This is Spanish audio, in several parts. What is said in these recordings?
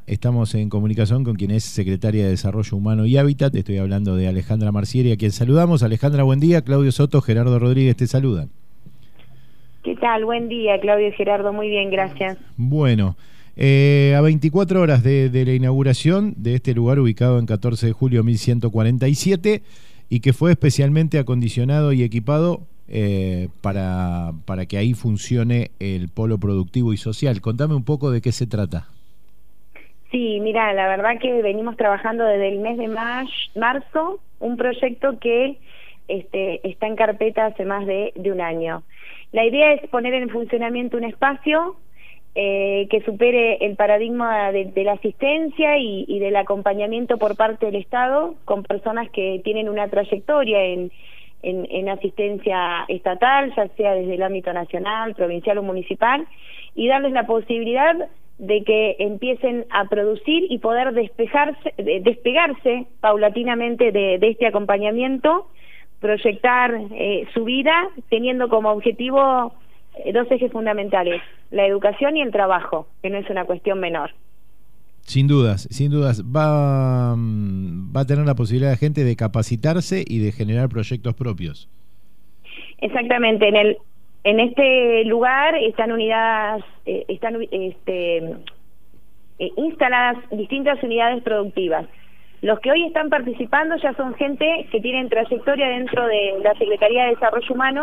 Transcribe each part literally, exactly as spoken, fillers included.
Estamos en comunicación con quien es secretaria de Desarrollo Humano y Hábitat. Estoy hablando de Alejandra Marcieri, a quien saludamos. Alejandra, buen día. Claudio Soto, Gerardo Rodríguez te saludan. ¿Qué tal? Buen día, Claudio y Gerardo. Muy bien, gracias. Bueno, eh, a veinticuatro horas de, de la inauguración de este lugar ubicado en catorce de julio de mil ciento cuarenta y siete y que fue especialmente acondicionado y equipado eh, para, para que ahí funcione el polo productivo y social. Contame un poco de qué se trata. Sí, mira, la verdad que venimos trabajando desde el mes de marzo, un proyecto que este, está en carpeta hace más de, de un año. La idea es poner en funcionamiento un espacio eh, que supere el paradigma de, de la asistencia y, y del acompañamiento por parte del Estado con personas que tienen una trayectoria en, en, en asistencia estatal, ya sea desde el ámbito nacional, provincial o municipal, y darles la posibilidad de que empiecen a producir y poder despejarse, despegarse paulatinamente de, de este acompañamiento, proyectar eh, su vida teniendo como objetivo eh, dos ejes fundamentales, la educación y el trabajo, que no es una cuestión menor. Sin dudas, sin dudas, va, va a tener la posibilidad de gente de capacitarse y de generar proyectos propios. Exactamente, en el En este lugar están unidades, eh, están este, eh, instaladas distintas unidades productivas. Los que hoy están participando ya son gente que tienen trayectoria dentro de la Secretaría de Desarrollo Humano,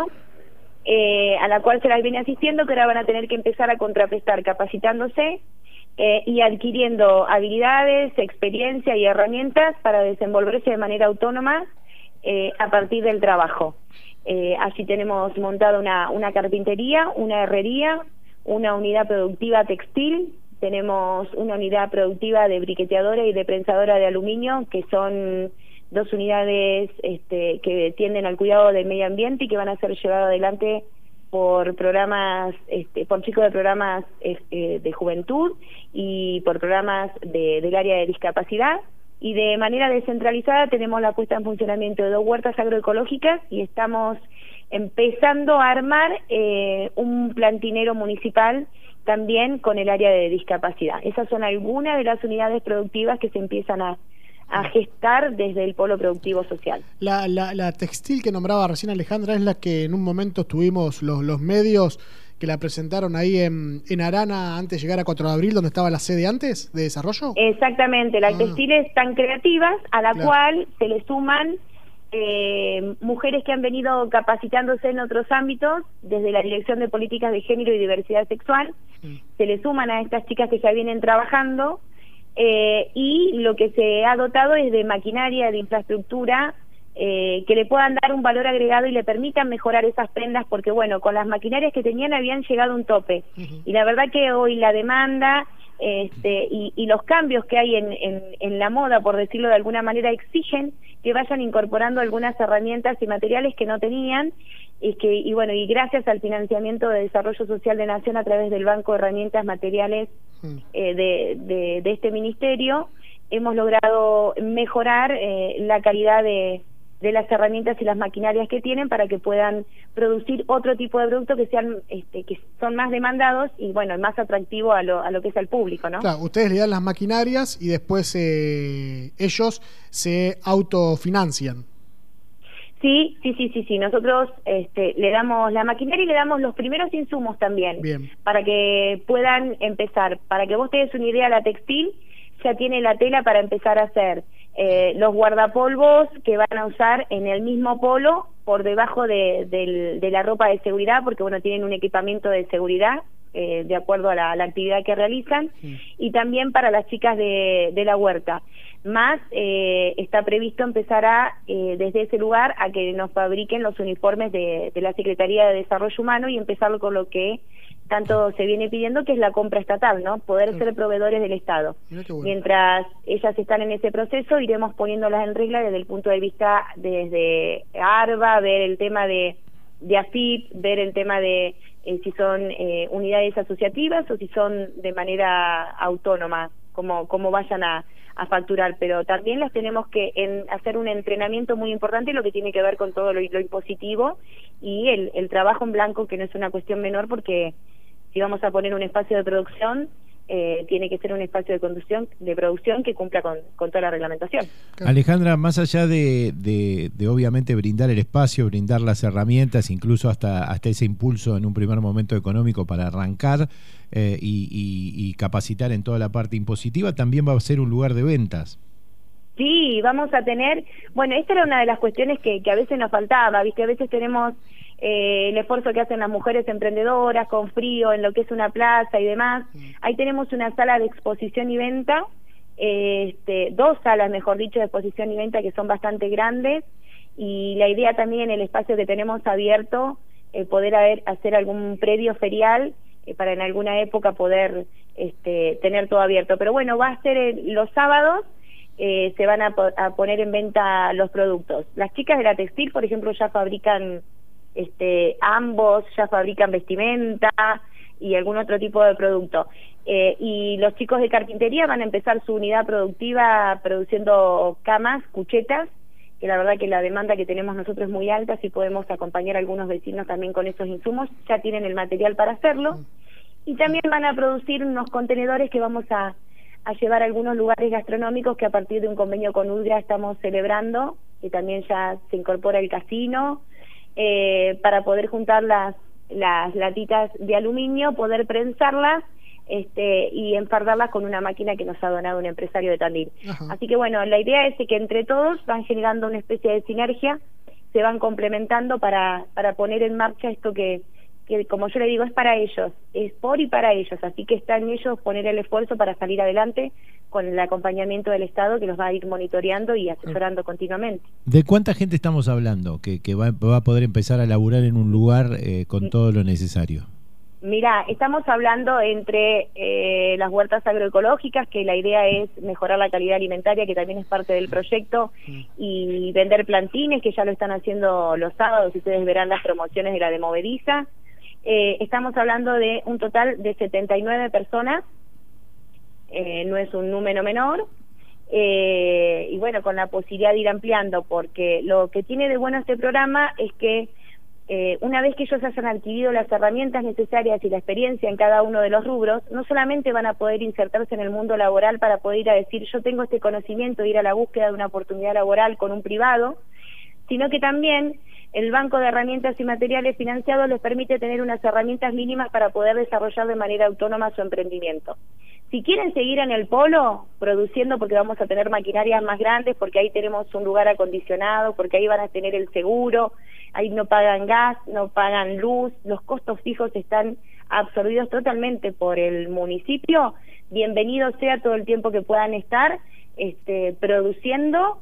eh, a la cual se las viene asistiendo, que ahora van a tener que empezar a contraprestar capacitándose eh, y adquiriendo habilidades, experiencia y herramientas para desenvolverse de manera autónoma eh, a partir del trabajo. Eh, allí tenemos montado una, una carpintería, una herrería, una unidad productiva textil, tenemos una unidad productiva de briqueteadora y de prensadora de aluminio, que son dos unidades este, que tienden al cuidado del medio ambiente y que van a ser llevadas adelante por programas, este, por chicos de programas este, de juventud y por programas de, del área de discapacidad. Y de manera descentralizada tenemos la puesta en funcionamiento de dos huertas agroecológicas y estamos empezando a armar eh, un plantinero municipal también con el área de discapacidad. Esas son algunas de las unidades productivas que se empiezan a, a gestar desde el polo productivo social. La, la, la textil que nombraba recién Alejandra es la que en un momento tuvimos los, los medios que la presentaron ahí en, en Arana antes de llegar a cuatro de abril, donde estaba la sede antes de desarrollo. Exactamente, las ah. textiles tan creativas a la claro. cual se le suman eh, mujeres que han venido capacitándose en otros ámbitos, desde la Dirección de Políticas de Género y Diversidad Sexual, sí. se le suman a estas chicas que ya vienen trabajando eh, y lo que se ha dotado es de maquinaria, de infraestructura, Eh, que le puedan dar un valor agregado y le permitan mejorar esas prendas, porque bueno, con las maquinarias que tenían habían llegado a un tope, uh-huh. y la verdad que hoy la demanda este, y, y los cambios que hay en, en, en la moda, por decirlo de alguna manera, exigen que vayan incorporando algunas herramientas y materiales que no tenían, y que y bueno, y gracias al financiamiento de Desarrollo Social de Nación a través del Banco de Herramientas Materiales uh-huh. eh, de, de, de este ministerio, hemos logrado mejorar eh, la calidad de de las herramientas y las maquinarias que tienen para que puedan producir otro tipo de productos que sean este, que son más demandados y bueno, más atractivo a lo, a lo que es el público, ¿no? Claro, ustedes le dan las maquinarias y después eh, ellos se autofinancian. Sí, sí, sí, sí, sí. Nosotros este, le damos la maquinaria y le damos los primeros insumos también. Bien. Para que puedan empezar. Para que vos te des una idea, la textil ya tiene la tela para empezar a hacer eh, los guardapolvos que van a usar en el mismo polo por debajo de, de, de la ropa de seguridad, porque bueno, tienen un equipamiento de seguridad eh, de acuerdo a la, a la actividad que realizan, sí. y también para las chicas de, de la huerta. Más eh, está previsto empezar a, eh, desde ese lugar, a que nos fabriquen los uniformes de, de la Secretaría de Desarrollo Humano y empezar con lo que tanto se viene pidiendo, que es la compra estatal, ¿no? Poder sí. ser proveedores del Estado. Bueno. Mientras ellas están en ese proceso, iremos poniéndolas en regla desde el punto de vista desde ARBA, ver el tema de, de AFIP, ver el tema de eh, si son eh, unidades asociativas o si son de manera autónoma, como, como vayan a, a facturar, pero también las tenemos que en, hacer un entrenamiento muy importante, lo que tiene que ver con todo lo, lo impositivo y el, el trabajo en blanco, que no es una cuestión menor, porque si vamos a poner un espacio de producción, eh, tiene que ser un espacio de conducción, de producción que cumpla con, con toda la reglamentación. Alejandra, más allá de, de, de obviamente brindar el espacio, brindar las herramientas, incluso hasta, hasta ese impulso en un primer momento económico para arrancar eh, y, y, y capacitar en toda la parte impositiva, también va a ser un lugar de ventas. Sí, vamos a tener, bueno, esta era una de las cuestiones que, que a veces nos faltaba, ¿viste? A veces tenemos eh, el esfuerzo que hacen las mujeres emprendedoras con frío en lo que es una plaza y demás. Ahí tenemos una sala de exposición y venta, eh, este, dos salas, mejor dicho, de exposición y venta que son bastante grandes, y la idea también, el espacio que tenemos abierto, eh, poder haber, hacer algún predio ferial eh, para en alguna época poder este, tener todo abierto. Pero bueno, va a ser el, los sábados. Eh, se van a, po a poner en venta los productos. Las chicas de la textil, por ejemplo, ya fabrican este, ambos, ya fabrican vestimenta y algún otro tipo de producto. Eh, y los chicos de carpintería van a empezar su unidad productiva produciendo camas, cuchetas, que la verdad que la demanda que tenemos nosotros es muy alta, si podemos acompañar a algunos vecinos también con esos insumos, ya tienen el material para hacerlo. Y también van a producir unos contenedores que vamos a a llevar a algunos lugares gastronómicos que a partir de un convenio con Udgra estamos celebrando, que también ya se incorpora el casino, eh, para poder juntar las, las latitas de aluminio, poder prensarlas este, y enfardarlas con una máquina que nos ha donado un empresario de Tandil. Ajá. Así que bueno, la idea es que entre todos van generando una especie de sinergia, se van complementando para, para poner en marcha esto que que como yo le digo, es para ellos, es por y para ellos, así que está en ellos poner el esfuerzo para salir adelante con el acompañamiento del Estado que los va a ir monitoreando y asesorando continuamente. ¿De cuánta gente estamos hablando que, que va, va a poder empezar a laburar en un lugar eh, con todo lo necesario? Mira, estamos hablando entre eh, las huertas agroecológicas, que la idea es mejorar la calidad alimentaria, que también es parte del proyecto, y vender plantines, que ya lo están haciendo los sábados, ustedes verán las promociones de la de Movediza. Eh, estamos hablando de un total de setenta y nueve personas, eh, no es un número menor, eh, y bueno, con la posibilidad de ir ampliando, porque lo que tiene de bueno este programa es que eh, una vez que ellos hayan adquirido las herramientas necesarias y la experiencia en cada uno de los rubros, no solamente van a poder insertarse en el mundo laboral para poder ir a decir yo tengo este conocimiento, ir a la búsqueda de una oportunidad laboral con un privado, sino que también el Banco de Herramientas y Materiales Financiados les permite tener unas herramientas mínimas para poder desarrollar de manera autónoma su emprendimiento. Si quieren seguir en el polo produciendo, porque vamos a tener maquinarias más grandes, porque ahí tenemos un lugar acondicionado, porque ahí van a tener el seguro, ahí no pagan gas, no pagan luz, los costos fijos están absorbidos totalmente por el municipio, bienvenido sea todo el tiempo que puedan estar este, produciendo.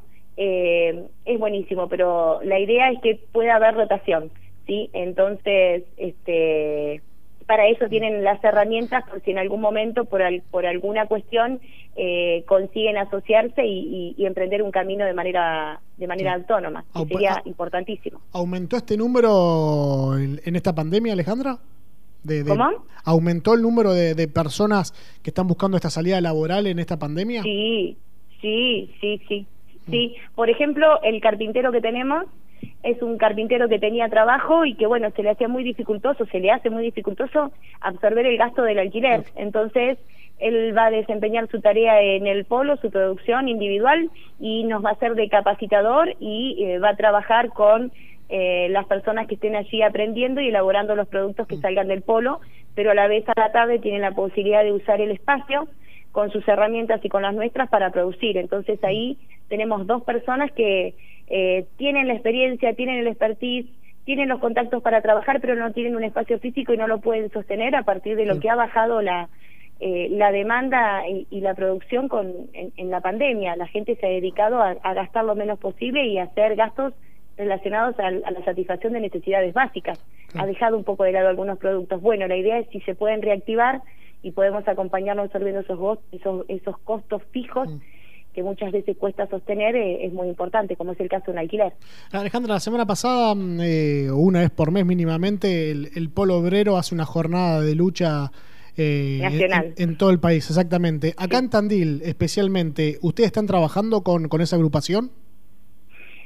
Eh, es buenísimo, pero la idea es que pueda haber rotación, ¿sí? Entonces, este, para eso tienen las herramientas, por si en algún momento, por, al, por alguna cuestión, eh, consiguen asociarse y, y, y emprender un camino de manera de manera sí. autónoma, que Aup sería importantísimo. ¿Aumentó este número en, en esta pandemia, Alejandra? De, de, ¿Cómo? ¿Aumentó el número de, de personas que están buscando esta salida laboral en esta pandemia? Sí, sí, sí, sí. Sí, por ejemplo, el carpintero que tenemos es un carpintero que tenía trabajo y que, bueno, se le hacía muy dificultoso, se le hace muy dificultoso absorber el gasto del alquiler. Entonces, él va a desempeñar su tarea en el polo, su producción individual, y nos va a hacer de capacitador y eh, va a trabajar con eh, las personas que estén allí aprendiendo y elaborando los productos que salgan del polo, pero a la vez a la tarde tienen la posibilidad de usar el espacio con sus herramientas y con las nuestras para producir. Entonces ahí tenemos dos personas que eh, tienen la experiencia, tienen el expertise, tienen los contactos para trabajar, pero no tienen un espacio físico y no lo pueden sostener a partir de lo que ha bajado la eh, la demanda y, y la producción con en, en la pandemia. La gente se ha dedicado a, a gastar lo menos posible y a hacer gastos relacionados a, a la satisfacción de necesidades básicas. Ha dejado un poco de lado algunos productos. Bueno, la idea es si se pueden reactivar y podemos acompañarnos absorbiendo esos, esos, esos costos fijos mm. que muchas veces cuesta sostener, eh, es muy importante, como es el caso de un alquiler. Alejandra, la semana pasada, eh, una vez por mes mínimamente, el, el Polo Obrero hace una jornada de lucha eh, nacional en, en todo el país, exactamente. Acá sí. En Tandil, especialmente, ¿ustedes están trabajando con, con esa agrupación?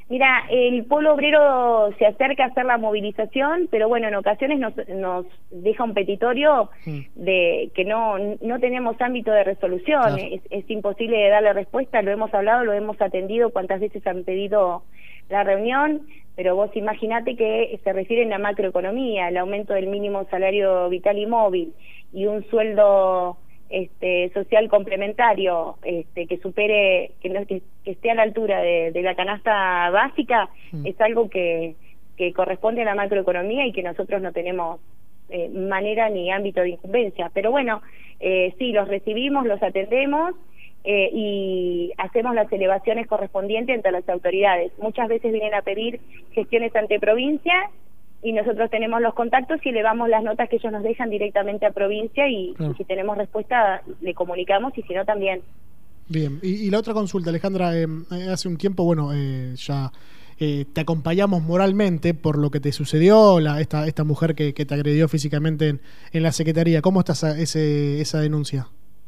Mira, el Polo Obrero se acerca a hacer la movilización, pero bueno, en ocasiones nos, nos deja un petitorio sí. de que no no tenemos ámbito de resolución, claro. es, es imposible de darle respuesta, lo hemos hablado, lo hemos atendido, cuántas veces han pedido la reunión, pero vos imaginate que se refieren a macroeconomía, el aumento del mínimo salario vital y móvil y un sueldo este social complementario este que supere que, no, que, que esté a la altura de, de la canasta básica mm. es algo que, que corresponde a la macroeconomía y que nosotros no tenemos eh, manera ni ámbito de incumbencia, pero bueno, eh, sí, los recibimos, los atendemos eh, y hacemos las elevaciones correspondientes ante las autoridades. Muchas veces vienen a pedir gestiones ante provincia y nosotros tenemos los contactos y elevamos las notas que ellos nos dejan directamente a provincia y, claro. y si tenemos respuesta le comunicamos y si no también. Bien, y, y la otra consulta, Alejandra, eh, hace un tiempo, bueno, eh, ya eh, te acompañamos moralmente por lo que te sucedió, la, esta, esta mujer que, que te agredió físicamente en, en la Secretaría. ¿Cómo está esa, ese, esa denuncia?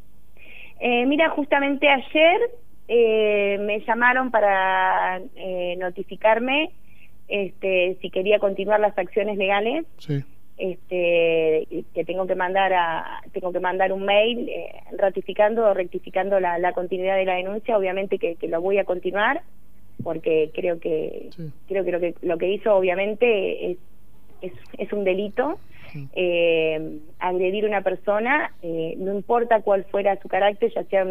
Eh, mira, justamente ayer eh, me llamaron para eh, notificarme Este, si quería continuar las acciones legales, sí. este, que tengo que mandar a, tengo que mandar un mail eh, ratificando o rectificando la, la continuidad de la denuncia, obviamente que, que lo voy a continuar, porque creo que sí. creo que lo que lo que hizo obviamente es es, es un delito. Sí. Eh, agredir a una persona, eh, no importa cuál fuera su carácter, ya sea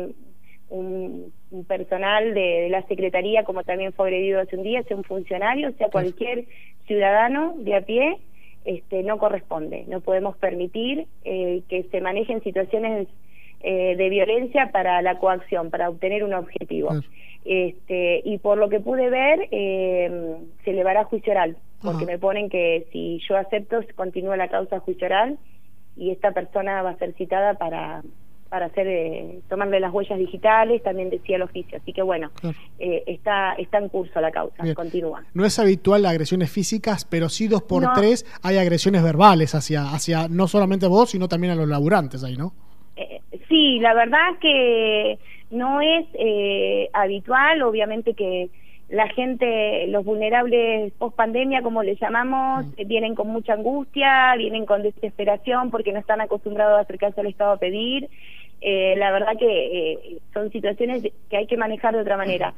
Un, un personal de, de la Secretaría, como también fue agredido hace un día, sea un funcionario, sea cualquier ciudadano de a pie, este, no corresponde. No podemos permitir eh, que se manejen situaciones eh, de violencia para la coacción, para obtener un objetivo. Claro. Este, y por lo que pude ver, eh, se elevará a juicio oral, porque Ajá. me ponen que si yo acepto, continúa la causa a juicio oral y esta persona va a ser citada para... para hacer eh, tomarle las huellas digitales, también decía el oficio, así que bueno, claro. eh, está está en curso la causa, Bien. continúa. No es habitual agresiones físicas, pero sí dos por no. tres hay agresiones verbales hacia hacia no solamente vos, sino también a los laburantes ahí, ¿no? Eh, sí, la verdad que no es eh, habitual, obviamente que la gente, los vulnerables post pandemia, como le llamamos, mm. vienen con mucha angustia, vienen con desesperación porque no están acostumbrados a acercarse al Estado a pedir. Eh, la verdad que eh, son situaciones que hay que manejar de otra manera,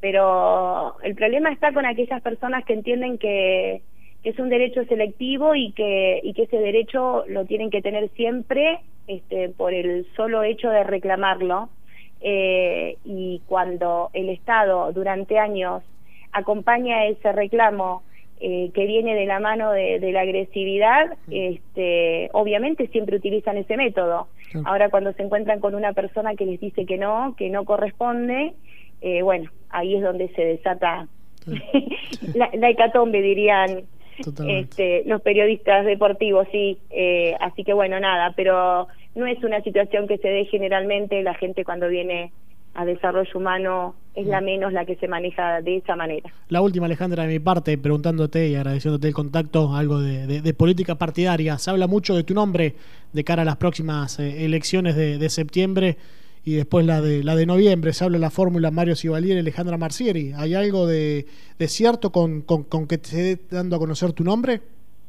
pero el problema está con aquellas personas que entienden que, que es un derecho selectivo y que y que ese derecho lo tienen que tener siempre este, por el solo hecho de reclamarlo. Eh, y cuando el Estado durante años acompaña ese reclamo eh, que viene de la mano de, de la agresividad, este, obviamente siempre utilizan ese método. Sí. Ahora cuando se encuentran con una persona que les dice que no, que no corresponde, eh, bueno, ahí es donde se desata sí. la, la hecatombe, dirían este, los periodistas deportivos, sí. Eh, así que bueno, nada, pero no es una situación que se dé generalmente. La gente cuando viene a desarrollo humano es la menos la que se maneja de esa manera. La última, Alejandra, de mi parte, preguntándote y agradeciéndote el contacto, algo de, de, de política partidaria. Se habla mucho de tu nombre de cara a las próximas eh, elecciones de, de septiembre y después la de la de noviembre. Se habla de la fórmula Mario Civalier y Alejandra Marsieri. ¿Hay algo de, de cierto con, con, con que te esté dando a conocer tu nombre?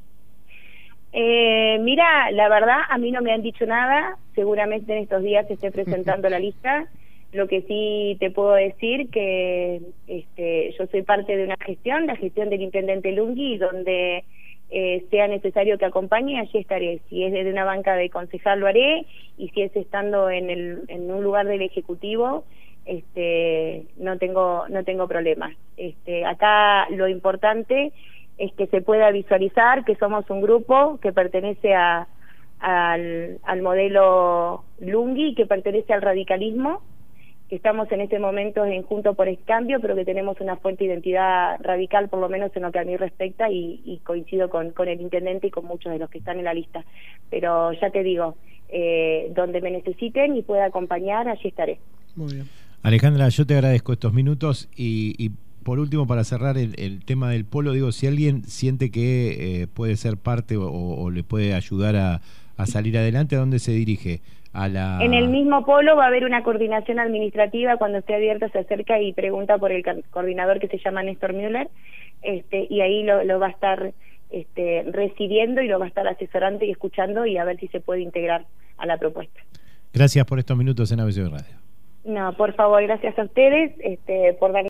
Eh, mira, la verdad a mí no me han dicho nada, seguramente en estos días se esté presentando la lista. Lo que sí te puedo decir que este, yo soy parte de una gestión, la gestión del intendente Lunghi, donde eh, sea necesario que acompañe, allí estaré. Si es desde una banca de concejal lo haré, y si es estando en, el, en un lugar del Ejecutivo, este, no tengo no tengo problemas. Este, acá lo importante es que se pueda visualizar que somos un grupo que pertenece a, al, al modelo Lunghi, que pertenece al radicalismo, que estamos en este momento en Juntos por el Cambio, pero que tenemos una fuerte identidad radical, por lo menos en lo que a mí respecta, y, y coincido con, con el intendente y con muchos de los que están en la lista. Pero ya te digo, eh, donde me necesiten y pueda acompañar, allí estaré. Muy bien. Alejandra, yo te agradezco estos minutos y... y... Por último, para cerrar el, el tema del polo, digo, si alguien siente que eh, puede ser parte o, o le puede ayudar a, a salir adelante, ¿a dónde se dirige? a la... En el mismo polo va a haber una coordinación administrativa, cuando esté abierta se acerca y pregunta por el coordinador que se llama Néstor Müller, este, y ahí lo, lo va a estar este, recibiendo y lo va a estar asesorando y escuchando y a ver si se puede integrar a la propuesta. Gracias por estos minutos en A B C Radio. No, por favor, gracias a ustedes este, por dar